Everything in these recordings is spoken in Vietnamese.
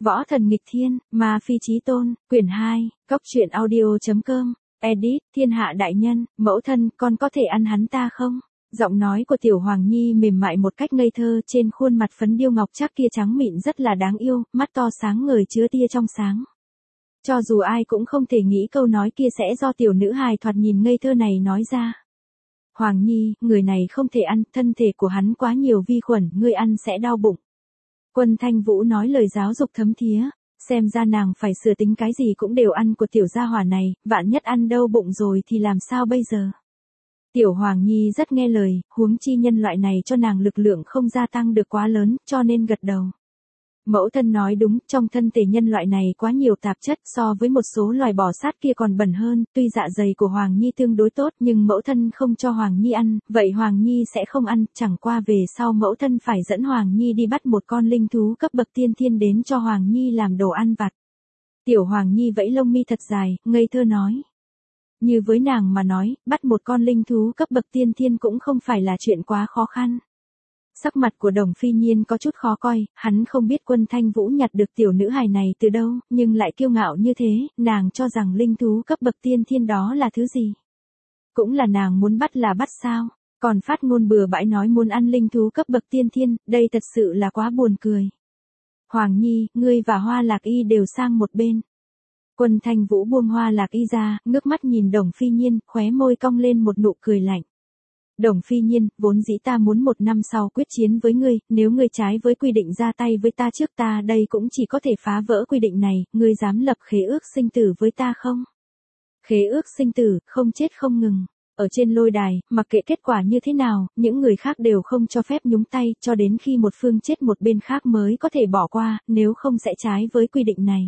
Võ thần nghịch thiên, ma phi chí tôn, quyển 2, cốc truyện audio.com, edit, thiên hạ đại nhân, mẫu thân, con có thể ăn hắn ta không? Giọng nói của Tiểu Hoàng Nhi mềm mại một cách ngây thơ, trên khuôn mặt phấn điêu ngọc trác kia trắng mịn rất là đáng yêu, mắt to sáng ngời chứa tia trong sáng. Cho dù ai cũng không thể nghĩ câu nói kia sẽ do tiểu nữ hài thoạt nhìn ngây thơ này nói ra. Hoàng Nhi, người này không thể ăn, thân thể của hắn quá nhiều vi khuẩn, ngươi ăn sẽ đau bụng. Quân Thanh Vũ nói lời giáo dục thấm thía, xem ra nàng phải sửa tính cái gì cũng đều ăn của tiểu gia hỏa này, vạn nhất ăn đau bụng rồi thì làm sao bây giờ. Tiểu Hoàng Nhi rất nghe lời, huống chi nhân loại này cho nàng lực lượng không gia tăng được quá lớn, cho nên gật đầu. Mẫu thân nói đúng, trong thân thể nhân loại này quá nhiều tạp chất, so với một số loài bò sát kia còn bẩn hơn, tuy dạ dày của Hoàng Nhi tương đối tốt nhưng mẫu thân không cho Hoàng Nhi ăn, vậy Hoàng Nhi sẽ không ăn, chẳng qua về sau mẫu thân phải dẫn Hoàng Nhi đi bắt một con linh thú cấp bậc tiên thiên đến cho Hoàng Nhi làm đồ ăn vặt. Tiểu Hoàng Nhi vẫy lông mi thật dài, ngây thơ nói. Như với nàng mà nói, bắt một con linh thú cấp bậc tiên thiên cũng không phải là chuyện quá khó khăn. Sắc mặt của Đồng Phi Nhiên có chút khó coi, hắn không biết Quân Thanh Vũ nhặt được tiểu nữ hài này từ đâu, nhưng lại kiêu ngạo như thế, nàng cho rằng linh thú cấp bậc tiên thiên đó là thứ gì. Cũng là nàng muốn bắt là bắt sao, còn phát ngôn bừa bãi nói muốn ăn linh thú cấp bậc tiên thiên, đây thật sự là quá buồn cười. Hoàng Nhi, ngươi và Hoa Lạc Y đều sang một bên. Quân Thanh Vũ buông Hoa Lạc Y ra, ngước mắt nhìn Đồng Phi Nhiên, khóe môi cong lên một nụ cười lạnh. Đồng Phi Nhiên, vốn dĩ ta muốn 1 năm sau quyết chiến với ngươi, nếu ngươi trái với quy định ra tay với ta trước ta đây cũng chỉ có thể phá vỡ quy định này, ngươi dám lập khế ước sinh tử với ta không? Khế ước sinh tử, không chết không ngừng. Ở trên lôi đài, mặc kệ kết quả như thế nào, những người khác đều không cho phép nhúng tay, cho đến khi một phương chết một bên khác mới có thể bỏ qua, nếu không sẽ trái với quy định này.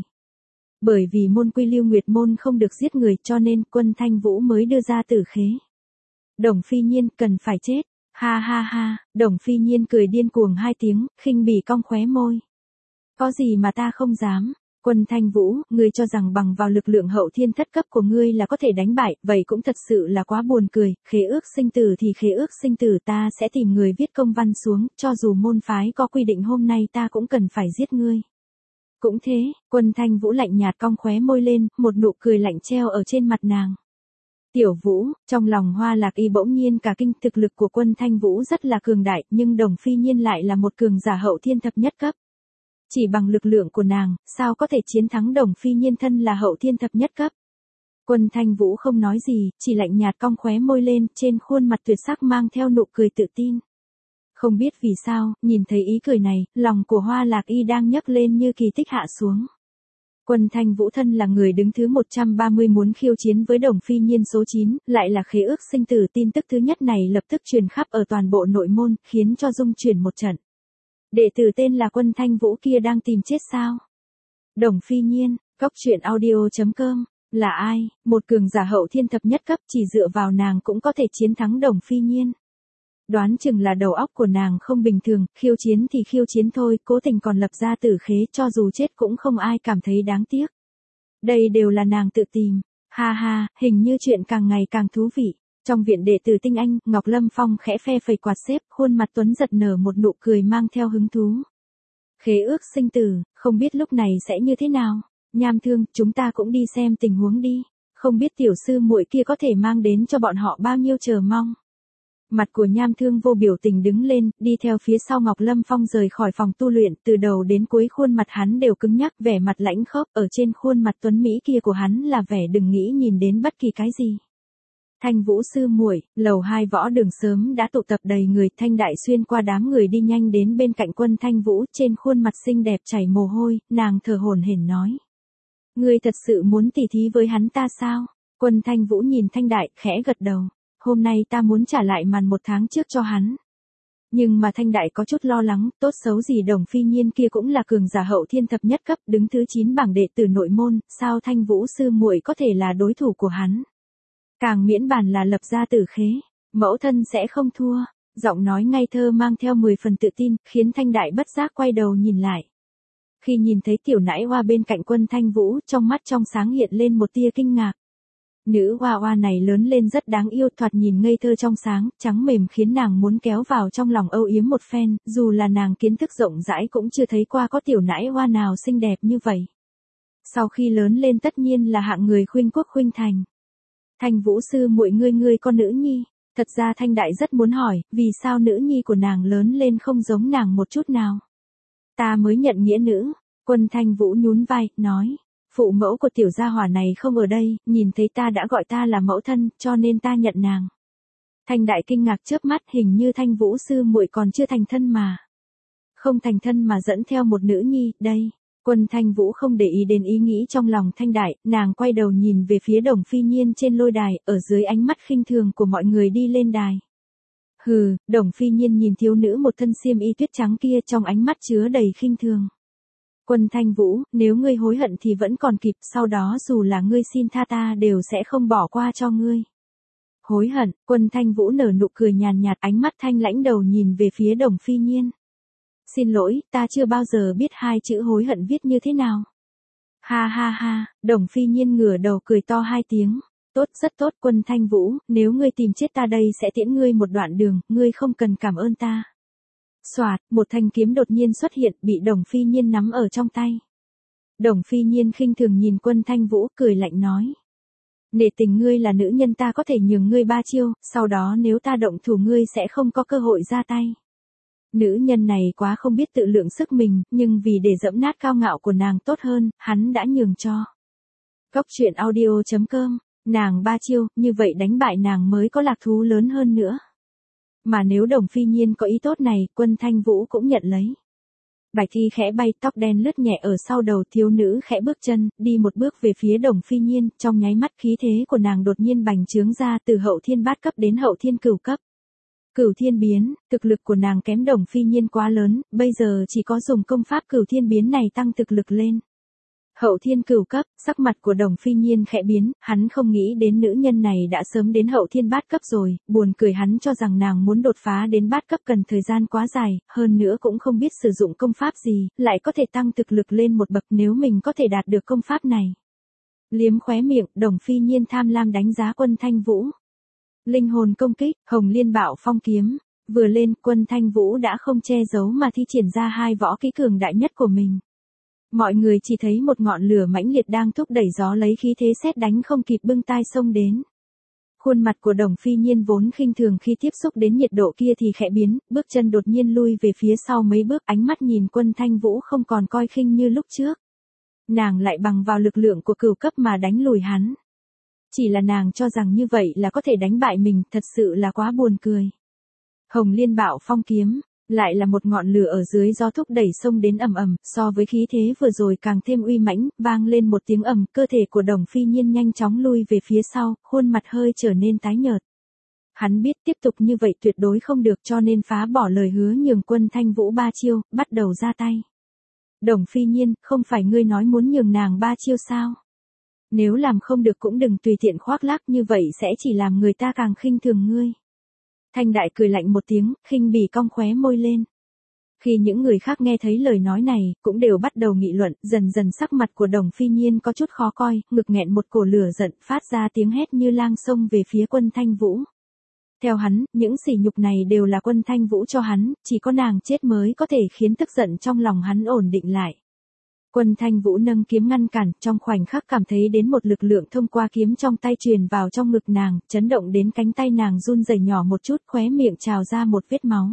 Bởi vì môn quy Lưu Nguyệt môn không được giết người cho nên Quân Thanh Vũ mới đưa ra tử khế. Đồng Phi Nhiên cần phải chết, ha ha ha, Đồng Phi Nhiên cười điên cuồng 2 tiếng, khinh bỉ cong khóe môi. Có gì mà ta không dám, Quân Thanh Vũ, ngươi cho rằng bằng vào lực lượng hậu thiên thất cấp của ngươi là có thể đánh bại, vậy cũng thật sự là quá buồn cười, khế ước sinh tử thì khế ước sinh tử ta sẽ tìm người viết công văn xuống, cho dù môn phái có quy định hôm nay ta cũng cần phải giết ngươi. Cũng thế, Quân Thanh Vũ lạnh nhạt cong khóe môi lên, một nụ cười lạnh treo ở trên mặt nàng. Tiểu Vũ, trong lòng Hoa Lạc Y bỗng nhiên cả kinh, thực lực của Quân Thanh Vũ rất là cường đại, nhưng Đồng Phi Nhiên lại là một cường giả hậu thiên thập nhất cấp. Chỉ bằng lực lượng của nàng, sao có thể chiến thắng Đồng Phi Nhiên thân là hậu thiên thập nhất cấp. Quân Thanh Vũ không nói gì, chỉ lạnh nhạt cong khóe môi lên, trên khuôn mặt tuyệt sắc mang theo nụ cười tự tin. Không biết vì sao, nhìn thấy ý cười này, lòng của Hoa Lạc Y đang nhấc lên như kỳ tích hạ xuống. Quân Thanh Vũ thân là người đứng thứ 130 muốn khiêu chiến với Đồng Phi Nhiên số 9, lại là khế ước sinh tử, tin tức thứ nhất này lập tức truyền khắp ở toàn bộ nội môn, khiến cho rung chuyển một trận. Đệ tử tên là Quân Thanh Vũ kia đang tìm chết sao? Đồng Phi Nhiên, cốc truyện audio.com, là ai? Một cường giả hậu thiên thập nhất cấp, chỉ dựa vào nàng cũng có thể chiến thắng Đồng Phi Nhiên. Đoán chừng là đầu óc của nàng không bình thường, khiêu chiến thì khiêu chiến thôi, cố tình còn lập ra tử khế, cho dù chết cũng không ai cảm thấy đáng tiếc. Đây đều là nàng tự tìm, ha ha, hình như chuyện càng ngày càng thú vị. Trong viện đệ tử tinh anh, Ngọc Lâm Phong khẽ phe phẩy quạt xếp, khuôn mặt tuấn giật nở một nụ cười mang theo hứng thú. Khế ước sinh tử, không biết lúc này sẽ như thế nào. Nham Thương, chúng ta cũng đi xem tình huống đi, không biết tiểu sư muội kia có thể mang đến cho bọn họ bao nhiêu chờ mong. Mặt của Nham Thương vô biểu tình đứng lên, đi theo phía sau Ngọc Lâm Phong rời khỏi phòng tu luyện, từ đầu đến cuối khuôn mặt hắn đều cứng nhắc, vẻ mặt lãnh khốc, ở trên khuôn mặt tuấn mỹ kia của hắn là vẻ đừng nghĩ nhìn đến bất kỳ cái gì. Thanh Vũ sư muội, lầu 2 võ đường sớm đã tụ tập đầy người, Thanh Đại xuyên qua đám người đi nhanh đến bên cạnh Quân Thanh Vũ, trên khuôn mặt xinh đẹp chảy mồ hôi, nàng thở hổn hển nói. Ngươi thật sự muốn tỉ thí với hắn ta sao? Quân Thanh Vũ nhìn Thanh Đại, khẽ gật đầu. Hôm nay ta muốn trả lại màn 1 tháng trước cho hắn. Nhưng mà Thanh Đại có chút lo lắng, tốt xấu gì Đồng Phi Nhiên kia cũng là cường giả hậu thiên thập nhất cấp, đứng thứ 9 bảng đệ tử nội môn, sao Thanh Vũ sư muội có thể là đối thủ của hắn? Càng miễn bàn là lập ra tử khế, mẫu thân sẽ không thua. Giọng nói ngây thơ mang theo 10 phần tự tin, khiến Thanh Đại bất giác quay đầu nhìn lại. Khi nhìn thấy tiểu nãi hoa bên cạnh Quân Thanh Vũ, trong mắt trong sáng hiện lên một tia kinh ngạc. Nữ hoa hoa này lớn lên rất đáng yêu, thoạt nhìn ngây thơ trong sáng, trắng mềm khiến nàng muốn kéo vào trong lòng âu yếm một phen, dù là nàng kiến thức rộng rãi cũng chưa thấy qua có tiểu nãi hoa nào xinh đẹp như vậy. Sau khi lớn lên tất nhiên là hạng người khuynh quốc khuynh thành. Thanh Vũ sư muội, ngươi con nữ nhi. Thật ra Thanh Đại rất muốn hỏi, vì sao nữ nhi của nàng lớn lên không giống nàng một chút nào. Ta mới nhận nghĩa nữ. Quân Thanh Vũ nhún vai, nói. Phụ mẫu của tiểu gia hỏa này không ở đây, nhìn thấy ta đã gọi ta là mẫu thân, cho nên ta nhận nàng. Thanh Đại kinh ngạc chớp mắt, hình như Thanh Vũ sư muội còn chưa thành thân mà. Không thành thân mà dẫn theo một nữ nhi, đây. Quân Thanh Vũ không để ý đến ý nghĩ trong lòng Thanh Đại, nàng quay đầu nhìn về phía Đồng Phi Nhiên trên lôi đài, ở dưới ánh mắt khinh thường của mọi người đi lên đài. Hừ, Đồng Phi Nhiên nhìn thiếu nữ một thân xiêm y tuyết trắng kia, trong ánh mắt chứa đầy khinh thường. Quân Thanh Vũ, nếu ngươi hối hận thì vẫn còn kịp, sau đó dù là ngươi xin tha ta đều sẽ không bỏ qua cho ngươi. Hối hận, Quân Thanh Vũ nở nụ cười nhàn nhạt, ánh mắt thanh lãnh đầu nhìn về phía Đồng Phi Nhiên. Xin lỗi, ta chưa bao giờ biết hai chữ hối hận viết như thế nào. Ha ha ha, Đồng Phi Nhiên ngửa đầu cười to hai tiếng. Tốt, rất tốt Quân Thanh Vũ, nếu ngươi tìm chết ta đây sẽ tiễn ngươi một đoạn đường, ngươi không cần cảm ơn ta. Soạt, một thanh kiếm đột nhiên xuất hiện, bị Đồng Phi Nhiên nắm ở trong tay. Đồng Phi Nhiên khinh thường nhìn Quân Thanh Vũ, cười lạnh nói. Nể tình ngươi là nữ nhân, ta có thể nhường ngươi 3 chiêu, sau đó nếu ta động thủ ngươi sẽ không có cơ hội ra tay. Nữ nhân này quá không biết tự lượng sức mình, nhưng vì để dẫm nát cao ngạo của nàng tốt hơn, hắn đã nhường cho. Góc truyện audio.com, nàng 3 chiêu, như vậy đánh bại nàng mới có lạc thú lớn hơn nữa. Mà nếu Đồng Phi Nhiên có ý tốt này, Quân Thanh Vũ cũng nhận lấy. Bạch thi khẽ bay, tóc đen lướt nhẹ ở sau đầu, thiếu nữ khẽ bước chân, đi một bước về phía Đồng Phi Nhiên, trong nháy mắt khí thế của nàng đột nhiên bành trướng ra từ hậu thiên bát cấp đến hậu thiên cửu cấp. Cửu thiên biến, thực lực của nàng kém Đồng Phi Nhiên quá lớn, bây giờ chỉ có dùng công pháp cửu thiên biến này tăng thực lực lên. Hậu thiên cửu cấp, sắc mặt của Đồng Phi Nhiên khẽ biến, hắn không nghĩ đến nữ nhân này đã sớm đến hậu thiên bát cấp rồi, buồn cười hắn cho rằng nàng muốn đột phá đến bát cấp cần thời gian quá dài, hơn nữa cũng không biết sử dụng công pháp gì, lại có thể tăng thực lực lên một bậc nếu mình có thể đạt được công pháp này. Liếm khóe miệng, Đồng Phi Nhiên tham lam đánh giá Quân Thanh Vũ. Linh hồn công kích, Hồng Liên Bạo Phong kiếm, vừa lên Quân Thanh Vũ đã không che giấu mà thi triển ra hai võ kỹ cường đại nhất của mình. Mọi người chỉ thấy một ngọn lửa mãnh liệt đang thúc đẩy gió lấy khí thế sét đánh không kịp bưng tai xông đến. Khuôn mặt của Đồng Phi Nhiên vốn khinh thường khi tiếp xúc đến nhiệt độ kia thì khẽ biến, bước chân đột nhiên lui về phía sau mấy bước, ánh mắt nhìn Quân Thanh Vũ không còn coi khinh như lúc trước. Nàng lại bằng vào lực lượng của cửu cấp mà đánh lùi hắn. Chỉ là nàng cho rằng như vậy là có thể đánh bại mình, thật sự là quá buồn cười. Hồng Liên Bạo Phong kiếm, lại là một ngọn lửa ở dưới gió thúc đẩy xông đến ầm ầm, so với khí thế vừa rồi càng thêm uy mãnh, vang lên một tiếng ầm, cơ thể của Đồng Phi Nhiên nhanh chóng lui về phía sau, khuôn mặt hơi trở nên tái nhợt. Hắn biết tiếp tục như vậy tuyệt đối không được, cho nên phá bỏ lời hứa nhường Quân Thanh Vũ 3 chiêu, bắt đầu ra tay. Đồng Phi Nhiên, không phải ngươi nói muốn nhường nàng 3 chiêu sao? Nếu làm không được cũng đừng tùy tiện khoác lác, như vậy sẽ chỉ làm người ta càng khinh thường ngươi. Thanh Đại cười lạnh một tiếng, khinh bỉ cong khóe môi lên. Khi những người khác nghe thấy lời nói này, cũng đều bắt đầu nghị luận, dần dần sắc mặt của Đồng Phi Nhiên có chút khó coi, ngực nghẹn một cổ lửa giận, phát ra tiếng hét như lang xông về phía Quân Thanh Vũ. Theo hắn, những sỉ nhục này đều là Quân Thanh Vũ cho hắn, chỉ có nàng chết mới có thể khiến tức giận trong lòng hắn ổn định lại. Quân Thanh Vũ nâng kiếm ngăn cản, trong khoảnh khắc cảm thấy đến một lực lượng thông qua kiếm trong tay truyền vào trong ngực nàng, chấn động đến cánh tay nàng run rẩy nhỏ một chút, khóe miệng trào ra một vết máu.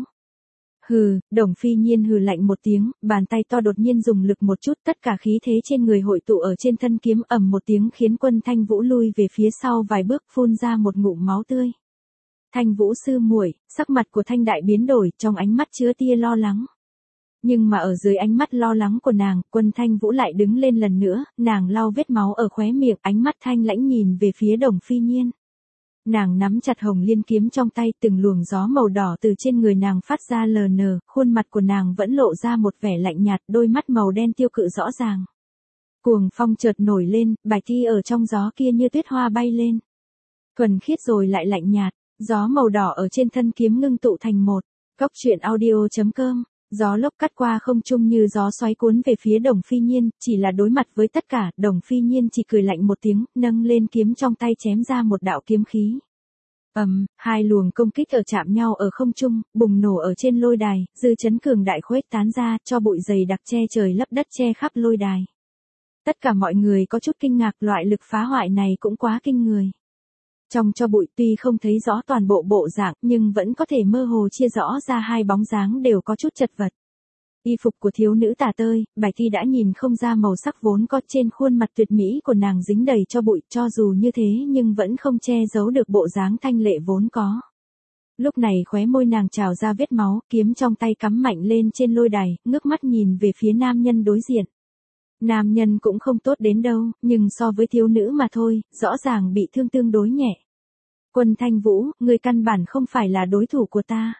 Hừ, Đồng Phi Nhiên hừ lạnh một tiếng, bàn tay to đột nhiên dùng lực một chút, tất cả khí thế trên người hội tụ ở trên thân kiếm, ầm một tiếng khiến Quân Thanh Vũ lui về phía sau vài bước, phun ra một ngụm máu tươi. Thanh Vũ sư muội, sắc mặt của Thanh Đại biến đổi, trong ánh mắt chứa tia lo lắng. Nhưng mà ở dưới ánh mắt lo lắng của nàng, Quân Thanh Vũ lại đứng lên lần nữa, nàng lau vết máu ở khóe miệng, ánh mắt thanh lãnh nhìn về phía Đồng Phi Nhiên. Nàng nắm chặt Hồng Liên kiếm trong tay, từng luồng gió màu đỏ từ trên người nàng phát ra lờ nờ, khuôn mặt của nàng vẫn lộ ra một vẻ lạnh nhạt, đôi mắt màu đen tiêu cự rõ ràng. Cuồng phong chợt nổi lên, bài thi ở trong gió kia như tuyết hoa bay lên. Thuần khiết rồi lại lạnh nhạt, gió màu đỏ ở trên thân kiếm ngưng tụ thành một. Góc truyện audio.com Gió lốc cắt qua không trung như gió xoáy cuốn về phía Đồng Phi Nhiên, chỉ là đối mặt với tất cả, Đồng Phi Nhiên chỉ cười lạnh một tiếng, nâng lên kiếm trong tay chém ra một đạo kiếm khí. Hai luồng công kích ở chạm nhau ở không trung, bùng nổ ở trên lôi đài, dư chấn cường đại khuếch tán ra, cho bụi dày đặc che trời lấp đất che khắp lôi đài. Tất cả mọi người có chút kinh ngạc, loại lực phá hoại này cũng quá kinh người. Trong cho bụi tuy không thấy rõ toàn bộ bộ dạng, nhưng vẫn có thể mơ hồ chia rõ ra hai bóng dáng đều có chút chật vật. Y phục của thiếu nữ Tà Tơi, Bạch Thi đã nhìn không ra màu sắc vốn có trên khuôn mặt tuyệt mỹ của nàng dính đầy cho bụi, cho dù như thế nhưng vẫn không che giấu được bộ dáng thanh lệ vốn có. Lúc này khóe môi nàng trào ra vết máu, kiếm trong tay cắm mạnh lên trên lôi đài, ngước mắt nhìn về phía nam nhân đối diện. Nam nhân cũng không tốt đến đâu, nhưng so với thiếu nữ mà thôi, rõ ràng bị thương tương đối nhẹ. Quân Thanh Vũ, người căn bản không phải là đối thủ của ta.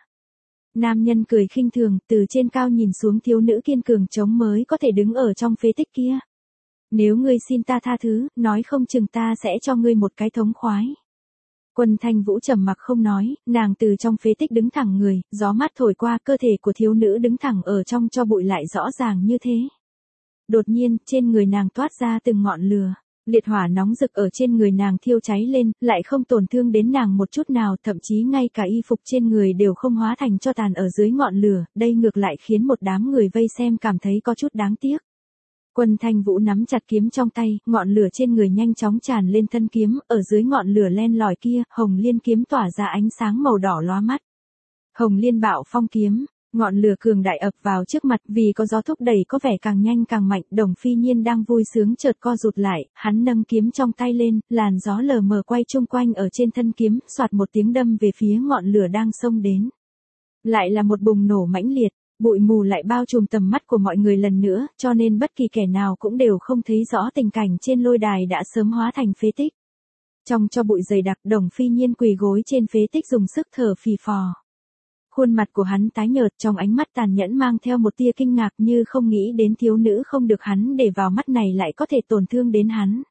Nam nhân cười khinh thường, từ trên cao nhìn xuống thiếu nữ kiên cường chống mới có thể đứng ở trong phế tích kia. Nếu ngươi xin ta tha thứ, nói không chừng ta sẽ cho ngươi một cái thống khoái. Quân Thanh Vũ trầm mặc không nói, nàng từ trong phế tích đứng thẳng người, gió mát thổi qua cơ thể của thiếu nữ đứng thẳng ở trong cho bụi lại rõ ràng như thế. Đột nhiên, trên người nàng toát ra từng ngọn lửa. Liệt hỏa nóng rực ở trên người nàng thiêu cháy lên, lại không tổn thương đến nàng một chút nào, thậm chí ngay cả y phục trên người đều không hóa thành tro tàn ở dưới ngọn lửa, đây ngược lại khiến một đám người vây xem cảm thấy có chút đáng tiếc. Quân Thanh Vũ nắm chặt kiếm trong tay, ngọn lửa trên người nhanh chóng tràn lên thân kiếm, ở dưới ngọn lửa len lỏi kia, Hồng Liên kiếm tỏa ra ánh sáng màu đỏ lóa mắt. Hồng Liên Bạo Phong kiếm. Ngọn lửa cường đại ập vào trước mặt, vì có gió thúc đẩy có vẻ càng nhanh càng mạnh, Đồng Phi Nhiên đang vui sướng chợt co rụt lại, hắn nâng kiếm trong tay lên, làn gió lờ mờ quay chung quanh ở trên thân kiếm, xoạt một tiếng đâm về phía ngọn lửa đang xông đến. Lại là một bùng nổ mãnh liệt, bụi mù lại bao trùm tầm mắt của mọi người lần nữa, cho nên bất kỳ kẻ nào cũng đều không thấy rõ tình cảnh trên lôi đài đã sớm hóa thành phế tích. Trong cho bụi dày đặc, Đồng Phi Nhiên quỳ gối trên phế tích dùng sức thở phì phò. Khuôn mặt của hắn tái nhợt, trong ánh mắt tàn nhẫn mang theo một tia kinh ngạc, như không nghĩ đến thiếu nữ không được hắn để vào mắt này lại có thể tổn thương đến hắn.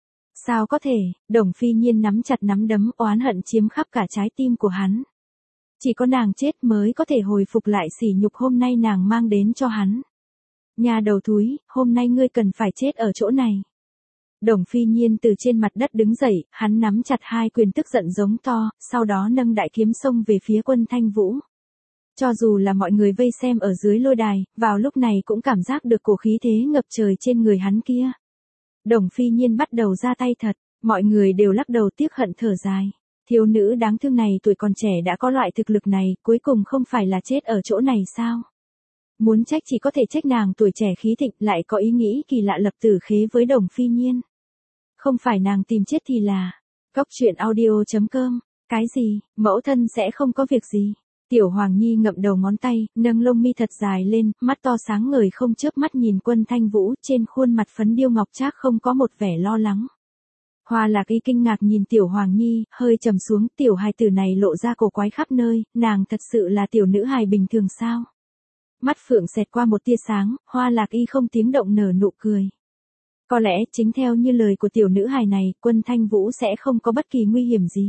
Sao có thể? Đồng Phi Nhiên nắm chặt nắm đấm, oán hận chiếm khắp cả trái tim của hắn. Chỉ có nàng chết mới có thể hồi phục lại sỉ nhục hôm nay nàng mang đến cho hắn. Nhà đầu thúi, hôm nay ngươi cần phải chết ở chỗ này. Đồng Phi Nhiên từ trên mặt đất đứng dậy, hắn nắm chặt hai quyền tức giận giống to, sau đó nâng đại kiếm xông về phía Quân Thanh Vũ. Cho dù là mọi người vây xem ở dưới lôi đài, vào lúc này cũng cảm giác được cổ khí thế ngập trời trên người hắn kia. Đồng Phi Nhiên bắt đầu ra tay thật, mọi người đều lắc đầu tiếc hận thở dài. Thiếu nữ đáng thương này tuổi còn trẻ đã có loại thực lực này, cuối cùng không phải là chết ở chỗ này sao? Muốn trách chỉ có thể trách nàng tuổi trẻ khí thịnh, lại có ý nghĩ kỳ lạ lập tử khế với Đồng Phi Nhiên. Không phải nàng tìm chết thì là... Cóc truyện audio.com. Cái gì, mẫu thân sẽ không có việc gì. Tiểu Hoàng Nhi ngậm đầu ngón tay, nâng lông mi thật dài lên, mắt to sáng ngời không chớp mắt nhìn Quân Thanh Vũ, trên khuôn mặt phấn điêu ngọc trác không có một vẻ lo lắng. Hoa Lạc Y kinh ngạc nhìn Tiểu Hoàng Nhi, hơi trầm xuống, tiểu hài tử này lộ ra cổ quái khắp nơi, nàng thật sự là tiểu nữ hài bình thường sao? Mắt phượng xẹt qua một tia sáng, Hoa Lạc Y không tiếng động nở nụ cười. Có lẽ chính theo như lời của tiểu nữ hài này, Quân Thanh Vũ sẽ không có bất kỳ nguy hiểm gì.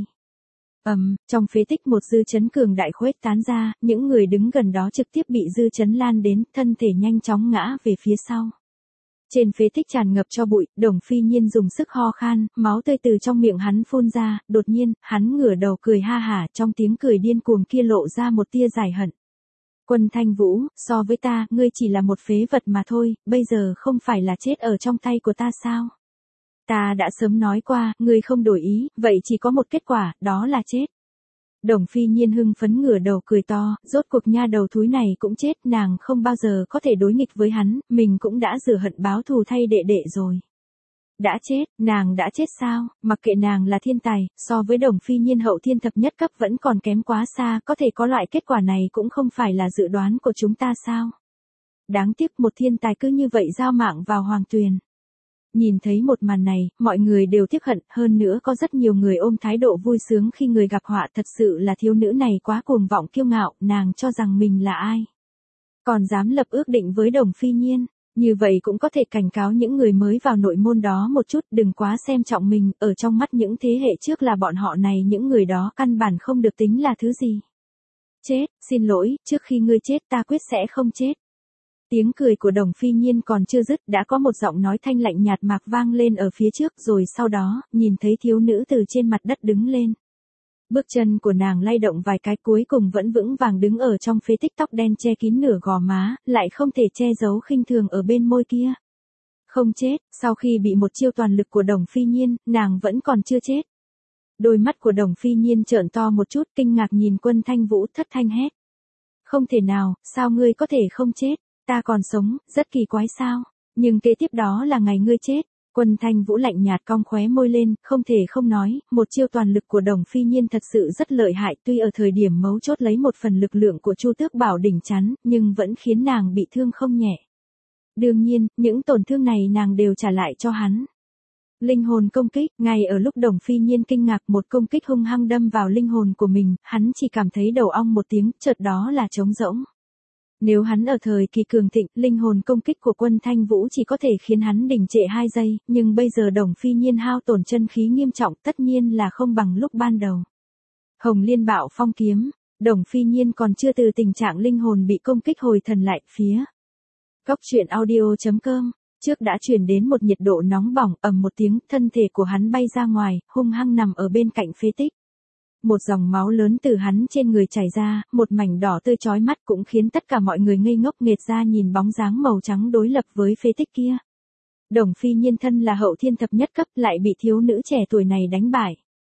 Trong phế tích một dư chấn cường đại khuếch tán ra, những người đứng gần đó trực tiếp bị dư chấn lan đến, thân thể nhanh chóng ngã về phía sau. Trên phế tích tràn ngập cho bụi, Đồng Phi Nhiên dùng sức ho khan, máu tươi từ trong miệng hắn phun ra, đột nhiên, hắn ngửa đầu cười ha hả, trong tiếng cười điên cuồng kia lộ ra một tia giải hận. Quân Thanh Vũ, so với ta, ngươi chỉ là một phế vật mà thôi, bây giờ không phải là chết ở trong tay của ta sao? Ta đã sớm nói qua, ngươi không đổi ý, vậy chỉ có một kết quả, đó là chết. Đồng Phi Nhiên hưng phấn ngửa đầu cười to, rốt cuộc nha đầu thúi này cũng chết, nàng không bao giờ có thể đối nghịch với hắn, mình cũng đã rửa hận báo thù thay đệ đệ rồi. Đã chết, nàng đã chết sao, mặc kệ nàng là thiên tài, so với Đồng Phi Nhiên hậu thiên thập nhất cấp vẫn còn kém quá xa, có thể có loại kết quả này cũng không phải là dự đoán của chúng ta sao. Đáng tiếc một thiên tài cứ như vậy giao mạng vào hoàng tuyền. Nhìn thấy một màn này, mọi người đều tiếc hận, hơn nữa có rất nhiều người ôm thái độ vui sướng khi người gặp họa, thật sự là thiếu nữ này quá cuồng vọng kiêu ngạo, nàng cho rằng mình là ai. Còn dám lập ước định với Đồng Phi Nhiên, như vậy cũng có thể cảnh cáo những người mới vào nội môn đó một chút, đừng quá xem trọng mình, ở trong mắt những thế hệ trước là bọn họ này những người đó căn bản không được tính là thứ gì. chết, xin lỗi, trước khi ngươi chết ta quyết sẽ không chết. Tiếng cười của Đồng Phi Nhiên còn chưa dứt đã có một giọng nói thanh lạnh nhạt mạc vang lên ở phía trước rồi sau đó, nhìn thấy thiếu nữ từ trên mặt đất đứng lên. Bước chân của nàng lay động vài cái cuối cùng vẫn vững vàng đứng ở trong phế tích tóc đen che kín nửa gò má, lại không thể che giấu khinh thường ở bên môi kia. Không chết, sau khi bị một chiêu toàn lực của Đồng Phi Nhiên, nàng vẫn còn chưa chết. Đôi mắt của Đồng Phi Nhiên trợn to một chút kinh ngạc nhìn Quân Thanh Vũ thất thanh hét. Không thể nào, sao ngươi có thể không chết, ta còn sống, rất kỳ quái sao, nhưng kế tiếp đó là ngày ngươi chết. Quân Thanh Vũ lạnh nhạt cong khóe môi lên, không thể không nói, một chiêu toàn lực của Đồng Phi Nhiên thật sự rất lợi hại, tuy ở thời điểm mấu chốt lấy một phần lực lượng của Chu Tước Bảo đỉnh chắn, nhưng vẫn khiến nàng bị thương không nhẹ. Đương nhiên, những tổn thương này nàng đều trả lại cho hắn. Linh hồn công kích, ngay ở lúc Đồng Phi Nhiên kinh ngạc một công kích hung hăng đâm vào linh hồn của mình, hắn chỉ cảm thấy đầu ong một tiếng, chợt đó là trống rỗng. Nếu hắn ở thời kỳ cường thịnh, linh hồn công kích của Quân Thanh Vũ chỉ có thể khiến hắn đình trệ 2 giây, nhưng bây giờ Đồng Phi Nhiên hao tổn chân khí nghiêm trọng tất nhiên là không bằng lúc ban đầu. Hồng Liên Bạo Phong Kiếm, Đồng Phi Nhiên còn chưa từ tình trạng linh hồn bị công kích hồi thần lại, phía Góc truyện audio.com, trước đã truyền đến một nhiệt độ nóng bỏng, ầm một tiếng, thân thể của hắn bay ra ngoài, hung hăng nằm ở bên cạnh phế tích. Một dòng máu lớn từ hắn trên người chảy ra, một mảnh đỏ tươi chói mắt cũng khiến tất cả mọi người ngây ngốc nghệt ra nhìn bóng dáng màu trắng đối lập với phế tích kia. Đồng Phi Nhiên thân là hậu thiên thập nhất cấp lại bị thiếu nữ trẻ tuổi này đánh bại.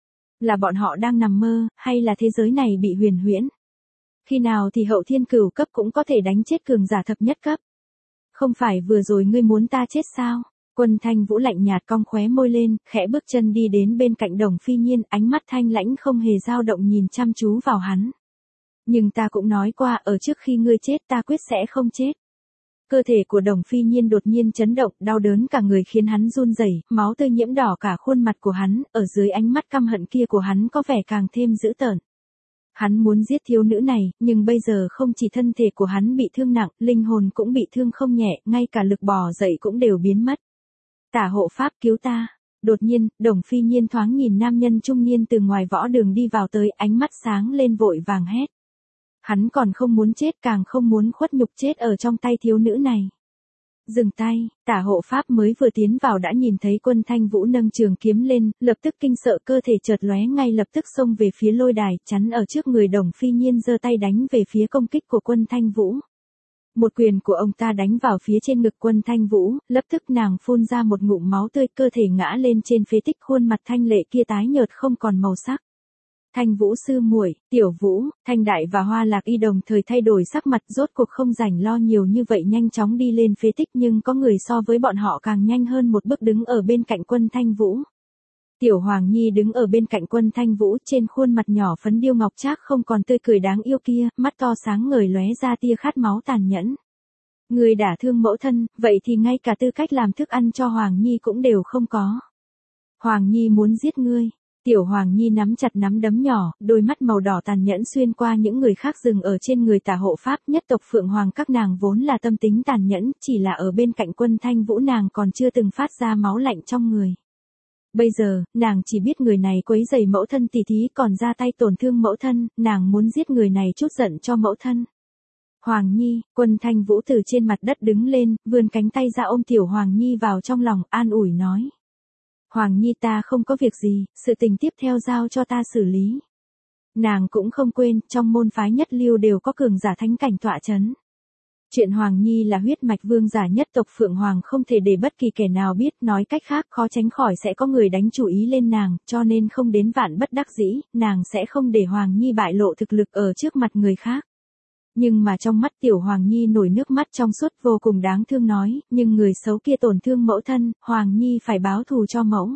Là bọn họ đang nằm mơ, hay là thế giới này bị huyền huyễn? Khi nào thì hậu thiên cửu cấp cũng có thể đánh chết cường giả thập nhất cấp? Không phải vừa rồi ngươi muốn ta chết sao? Quân Thanh Vũ lạnh nhạt cong khóe môi lên, khẽ bước chân đi đến bên cạnh Đồng Phi Nhiên, ánh mắt thanh lãnh không hề dao động nhìn chăm chú vào hắn. Nhưng ta cũng nói qua, ở trước khi ngươi chết ta quyết sẽ không chết. Cơ thể của Đồng Phi Nhiên đột nhiên chấn động, đau đớn cả người khiến hắn run rẩy, máu tươi nhiễm đỏ cả khuôn mặt của hắn, ở dưới ánh mắt căm hận kia của hắn có vẻ càng thêm dữ tợn. Hắn muốn giết thiếu nữ này, nhưng bây giờ không chỉ thân thể của hắn bị thương nặng, linh hồn cũng bị thương không nhẹ, ngay cả lực bò dậy cũng đều biến mất. Tả hộ pháp cứu ta. Đột nhiên, Đồng Phi Nhiên thoáng nhìn nam nhân trung niên từ ngoài võ đường đi vào tới, ánh mắt sáng lên vội vàng hét. Hắn còn không muốn chết, càng không muốn khuất nhục chết ở trong tay thiếu nữ này. Dừng tay, tả hộ pháp mới vừa tiến vào đã nhìn thấy Quân Thanh Vũ nâng trường kiếm lên, lập tức kinh sợ cơ thể chợt lóe ngay lập tức xông về phía lôi đài, chắn ở trước người Đồng Phi Nhiên giơ tay đánh về phía công kích của Quân Thanh Vũ. Một quyền của ông ta đánh vào phía trên ngực Quân Thanh Vũ, lập tức nàng phun ra một ngụm máu tươi, cơ thể ngã lên trên phế tích, khuôn mặt thanh lệ kia tái nhợt không còn màu sắc. Thanh Vũ sư muội, Tiểu Vũ, Thanh Đại và Hoa Lạc Y đồng thời thay đổi sắc mặt, rốt cuộc không rảnh lo nhiều như vậy, nhanh chóng đi lên phế tích, nhưng có người so với bọn họ càng nhanh hơn một bước đứng ở bên cạnh Quân Thanh Vũ. Tiểu Hoàng Nhi đứng ở bên cạnh Quân Thanh Vũ, trên khuôn mặt nhỏ phấn điêu ngọc trác không còn tươi cười đáng yêu kia, mắt to sáng ngời lóe ra tia khát máu tàn nhẫn. Người đả thương mẫu thân, vậy thì ngay cả tư cách làm thức ăn cho Hoàng Nhi cũng đều không có. Hoàng Nhi muốn giết ngươi. Tiểu Hoàng Nhi nắm chặt nắm đấm nhỏ, đôi mắt màu đỏ tàn nhẫn xuyên qua những người khác dừng ở trên người tả hộ pháp. Nhất tộc Phượng Hoàng các nàng vốn là tâm tính tàn nhẫn, chỉ là ở bên cạnh Quân Thanh Vũ nàng còn chưa từng phát ra máu lạnh trong người. Bây giờ, nàng chỉ biết người này quấy rầy mẫu thân tỉ thí còn ra tay tổn thương mẫu thân, nàng muốn giết người này chút giận cho mẫu thân. Hoàng Nhi, Quân Thanh Vũ từ trên mặt đất đứng lên, vươn cánh tay ra ôm Tiểu Hoàng Nhi vào trong lòng, an ủi nói. Hoàng Nhi ta không có việc gì, sự tình tiếp theo giao cho ta xử lý. Nàng cũng không quên, trong môn phái Nhất Lưu đều có cường giả thánh cảnh tọa chấn. Chuyện Hoàng Nhi là huyết mạch vương giả nhất tộc Phượng Hoàng không thể để bất kỳ kẻ nào biết, nói cách khác khó tránh khỏi sẽ có người đánh chủ ý lên nàng, cho nên không đến vạn bất đắc dĩ, nàng sẽ không để Hoàng Nhi bại lộ thực lực ở trước mặt người khác. Nhưng mà trong mắt Tiểu Hoàng Nhi nổi nước mắt trong suốt vô cùng đáng thương nói, nhưng người xấu kia tổn thương mẫu thân, Hoàng Nhi phải báo thù cho mẫu.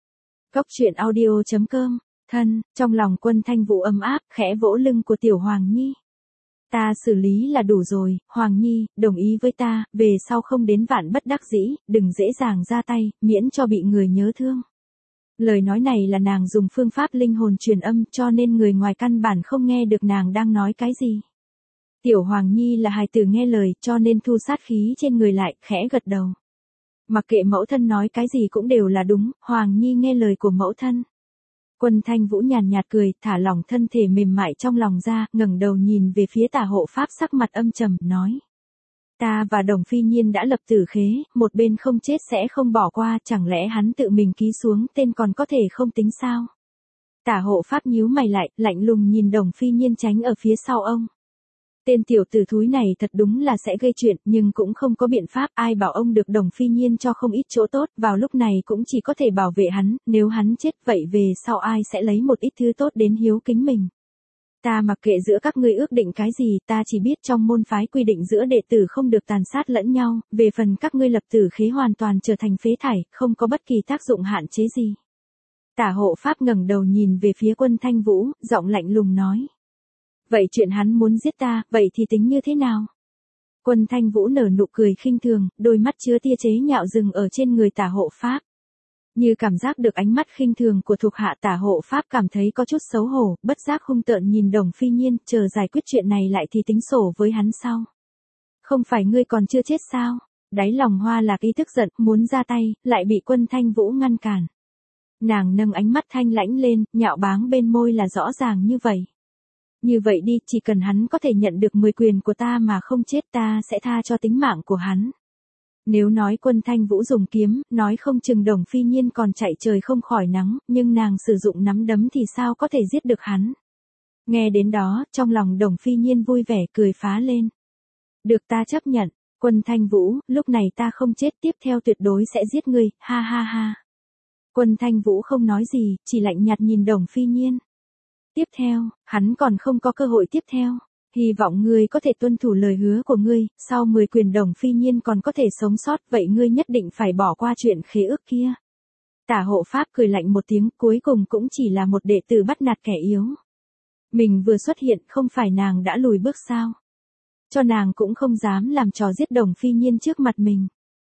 Góc truyện audio.com, thân, trong lòng Quân Thanh Vũ ấm áp, khẽ vỗ lưng của Tiểu Hoàng Nhi. Ta xử lý là đủ rồi, Hoàng Nhi, đồng ý với ta, về sau không đến vạn bất đắc dĩ, đừng dễ dàng ra tay, miễn cho bị người nhớ thương. Lời nói này là nàng dùng phương pháp linh hồn truyền âm cho nên người ngoài căn bản không nghe được nàng đang nói cái gì. Tiểu Hoàng Nhi là hài tử nghe lời cho nên thu sát khí trên người lại, khẽ gật đầu. Mặc kệ mẫu thân nói cái gì cũng đều là đúng, Hoàng Nhi nghe lời của mẫu thân. Quân Thanh Vũ nhàn nhạt cười, thả lỏng thân thể mềm mại trong lòng ra, ngẩng đầu nhìn về phía Tả Hộ Pháp sắc mặt âm trầm, nói. Ta và Đồng Phi Nhiên đã lập tử khế, một bên không chết sẽ không bỏ qua, chẳng lẽ hắn tự mình ký xuống tên còn có thể không tính sao? Tả Hộ Pháp nhíu mày lại, lạnh lùng nhìn Đồng Phi Nhiên tránh ở phía sau ông. Tên tiểu tử thúi này thật đúng là sẽ gây chuyện, nhưng cũng không có biện pháp, ai bảo ông được Đồng Phi Nhiên cho không ít chỗ tốt, vào lúc này cũng chỉ có thể bảo vệ hắn, nếu hắn chết vậy về sau ai sẽ lấy một ít thứ tốt đến hiếu kính mình. Ta mặc kệ giữa các ngươi ước định cái gì, ta chỉ biết trong môn phái quy định giữa đệ tử không được tàn sát lẫn nhau, về phần các ngươi lập tử khế hoàn toàn trở thành phế thải, không có bất kỳ tác dụng hạn chế gì. Tả Hộ Pháp ngẩng đầu nhìn về phía Quân Thanh Vũ, giọng lạnh lùng nói. Vậy chuyện hắn muốn giết ta, vậy thì tính như thế nào? Quân Thanh Vũ nở nụ cười khinh thường, đôi mắt chứa tia chế nhạo dừng ở trên người Tả Hộ Pháp. Như cảm giác được ánh mắt khinh thường của thuộc hạ, Tả Hộ Pháp cảm thấy có chút xấu hổ, bất giác hung tợn nhìn Đồng Phi Nhiên, chờ giải quyết chuyện này lại thì tính sổ với hắn sau. Không phải ngươi còn chưa chết sao? Đáy lòng Hoa Lạc ý tức giận, muốn ra tay, lại bị Quân Thanh Vũ ngăn cản. Nàng nâng ánh mắt thanh lãnh lên, nhạo báng bên môi là rõ ràng như vậy. Như vậy đi, chỉ cần hắn có thể nhận được 10 quyền của ta mà không chết ta sẽ tha cho tính mạng của hắn. Nếu nói Quân Thanh Vũ dùng kiếm, nói không chừng Đồng Phi Nhiên còn chạy trời không khỏi nắng, nhưng nàng sử dụng nắm đấm thì sao có thể giết được hắn. Nghe đến đó, trong lòng Đồng Phi Nhiên vui vẻ cười phá lên. Được, ta chấp nhận, Quân Thanh Vũ, lúc này ta không chết, tiếp theo tuyệt đối sẽ giết ngươi, ha ha ha. Quân Thanh Vũ không nói gì, chỉ lạnh nhạt nhìn Đồng Phi Nhiên. Tiếp theo, hắn còn không có cơ hội tiếp theo. Hy vọng ngươi có thể tuân thủ lời hứa của ngươi, sau 10 quyền Đồng Phi Nhiên còn có thể sống sót, vậy ngươi nhất định phải bỏ qua chuyện khế ước kia. Tả Hộ Pháp cười lạnh một tiếng, cuối cùng cũng chỉ là một đệ tử bắt nạt kẻ yếu. Mình vừa xuất hiện, không phải nàng đã lùi bước sao? Cho nàng cũng không dám làm trò giết Đồng Phi Nhiên trước mặt mình.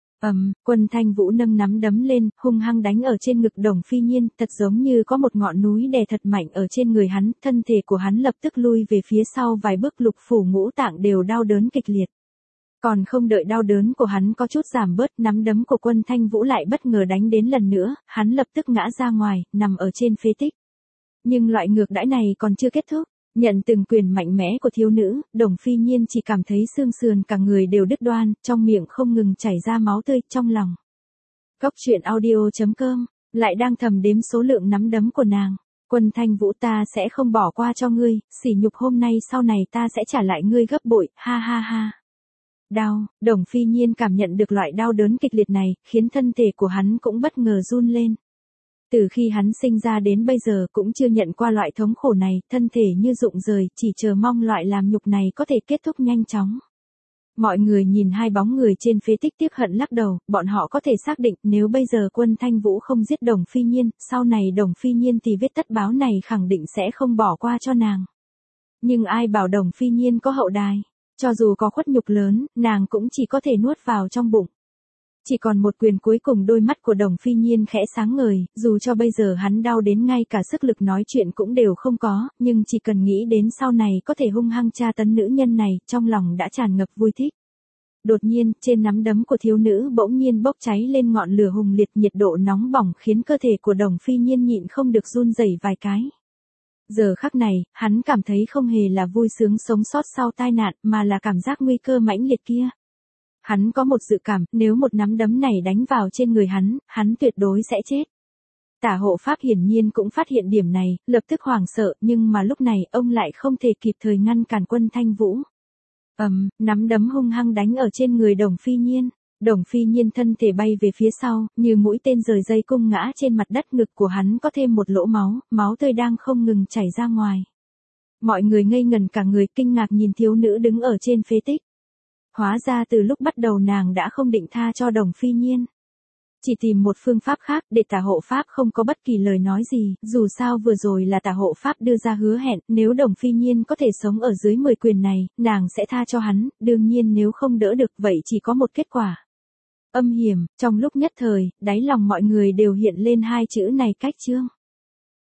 Quân Thanh Vũ nâng nắm đấm lên, hung hăng đánh ở trên ngực Đồng Phi Nhiên, thật giống như có một ngọn núi đè thật mạnh ở trên người hắn, thân thể của hắn lập tức lui về phía sau vài bước, lục phủ ngũ tạng đều đau đớn kịch liệt. Còn không đợi đau đớn của hắn có chút giảm bớt, nắm đấm của Quân Thanh Vũ lại bất ngờ đánh đến lần nữa, hắn lập tức ngã ra ngoài, nằm ở trên phế tích. Nhưng loại ngược đãi này còn chưa kết thúc. Nhận từng quyền mạnh mẽ của thiếu nữ, Đồng Phi Nhiên chỉ cảm thấy xương sườn cả người đều đứt đoan, trong miệng không ngừng chảy ra máu tươi, trong lòng. Góc truyện audio.com, lại đang thầm đếm số lượng nắm đấm của nàng. Quân Thanh Vũ, ta sẽ không bỏ qua cho ngươi, sỉ nhục hôm nay sau này ta sẽ trả lại ngươi gấp bội, ha ha ha. Đau, Đồng Phi Nhiên cảm nhận được loại đau đớn kịch liệt này, khiến thân thể của hắn cũng bất ngờ run lên. Từ khi hắn sinh ra đến bây giờ cũng chưa nhận qua loại thống khổ này, thân thể như rụng rời, chỉ chờ mong loại làm nhục này có thể kết thúc nhanh chóng. Mọi người nhìn hai bóng người trên phế tích tiếc hận lắc đầu, bọn họ có thể xác định nếu bây giờ Quân Thanh Vũ không giết Đồng Phi Nhiên, sau này Đồng Phi Nhiên thì vết tất báo này khẳng định sẽ không bỏ qua cho nàng. Nhưng ai bảo Đồng Phi Nhiên có hậu đài, cho dù có khuất nhục lớn, nàng cũng chỉ có thể nuốt vào trong bụng. Chỉ còn một quyền cuối cùng, đôi mắt của Đồng Phi Nhiên khẽ sáng ngời, dù cho bây giờ hắn đau đến ngay cả sức lực nói chuyện cũng đều không có, nhưng chỉ cần nghĩ đến sau này có thể hung hăng tra tấn nữ nhân này, trong lòng đã tràn ngập vui thích. Đột nhiên, trên nắm đấm của thiếu nữ bỗng nhiên bốc cháy lên ngọn lửa hùng liệt, nhiệt độ nóng bỏng khiến cơ thể của Đồng Phi Nhiên nhịn không được run rẩy vài cái. Giờ khắc này, hắn cảm thấy không hề là vui sướng sống sót sau tai nạn, mà là cảm giác nguy cơ mãnh liệt kia. Hắn có một dự cảm, nếu một nắm đấm này đánh vào trên người hắn tuyệt đối sẽ chết. Tả Hộ Pháp hiển nhiên cũng phát hiện điểm này, lập tức hoảng sợ, nhưng mà lúc này ông lại không thể kịp thời ngăn cản Quân Thanh Vũ. Nắm đấm hung hăng đánh ở trên người Đồng Phi Nhiên. Đồng Phi Nhiên thân thể bay về phía sau, như mũi tên rời dây cung ngã trên mặt đất, ngực của hắn có thêm một lỗ máu, máu tươi đang không ngừng chảy ra ngoài. Mọi người ngây ngẩn cả người, kinh ngạc nhìn thiếu nữ đứng ở trên phế tích. Hóa ra từ lúc bắt đầu nàng đã không định tha cho Đồng Phi Nhiên. Chỉ tìm một phương pháp khác, để Tả Hộ Pháp không có bất kỳ lời nói gì, dù sao vừa rồi là Tả Hộ Pháp đưa ra hứa hẹn, nếu Đồng Phi Nhiên có thể sống ở dưới 10 quyền này, nàng sẽ tha cho hắn, đương nhiên nếu không đỡ được vậy chỉ có một kết quả. Âm hiểm, trong lúc nhất thời, đáy lòng mọi người đều hiện lên hai chữ này, cách chương.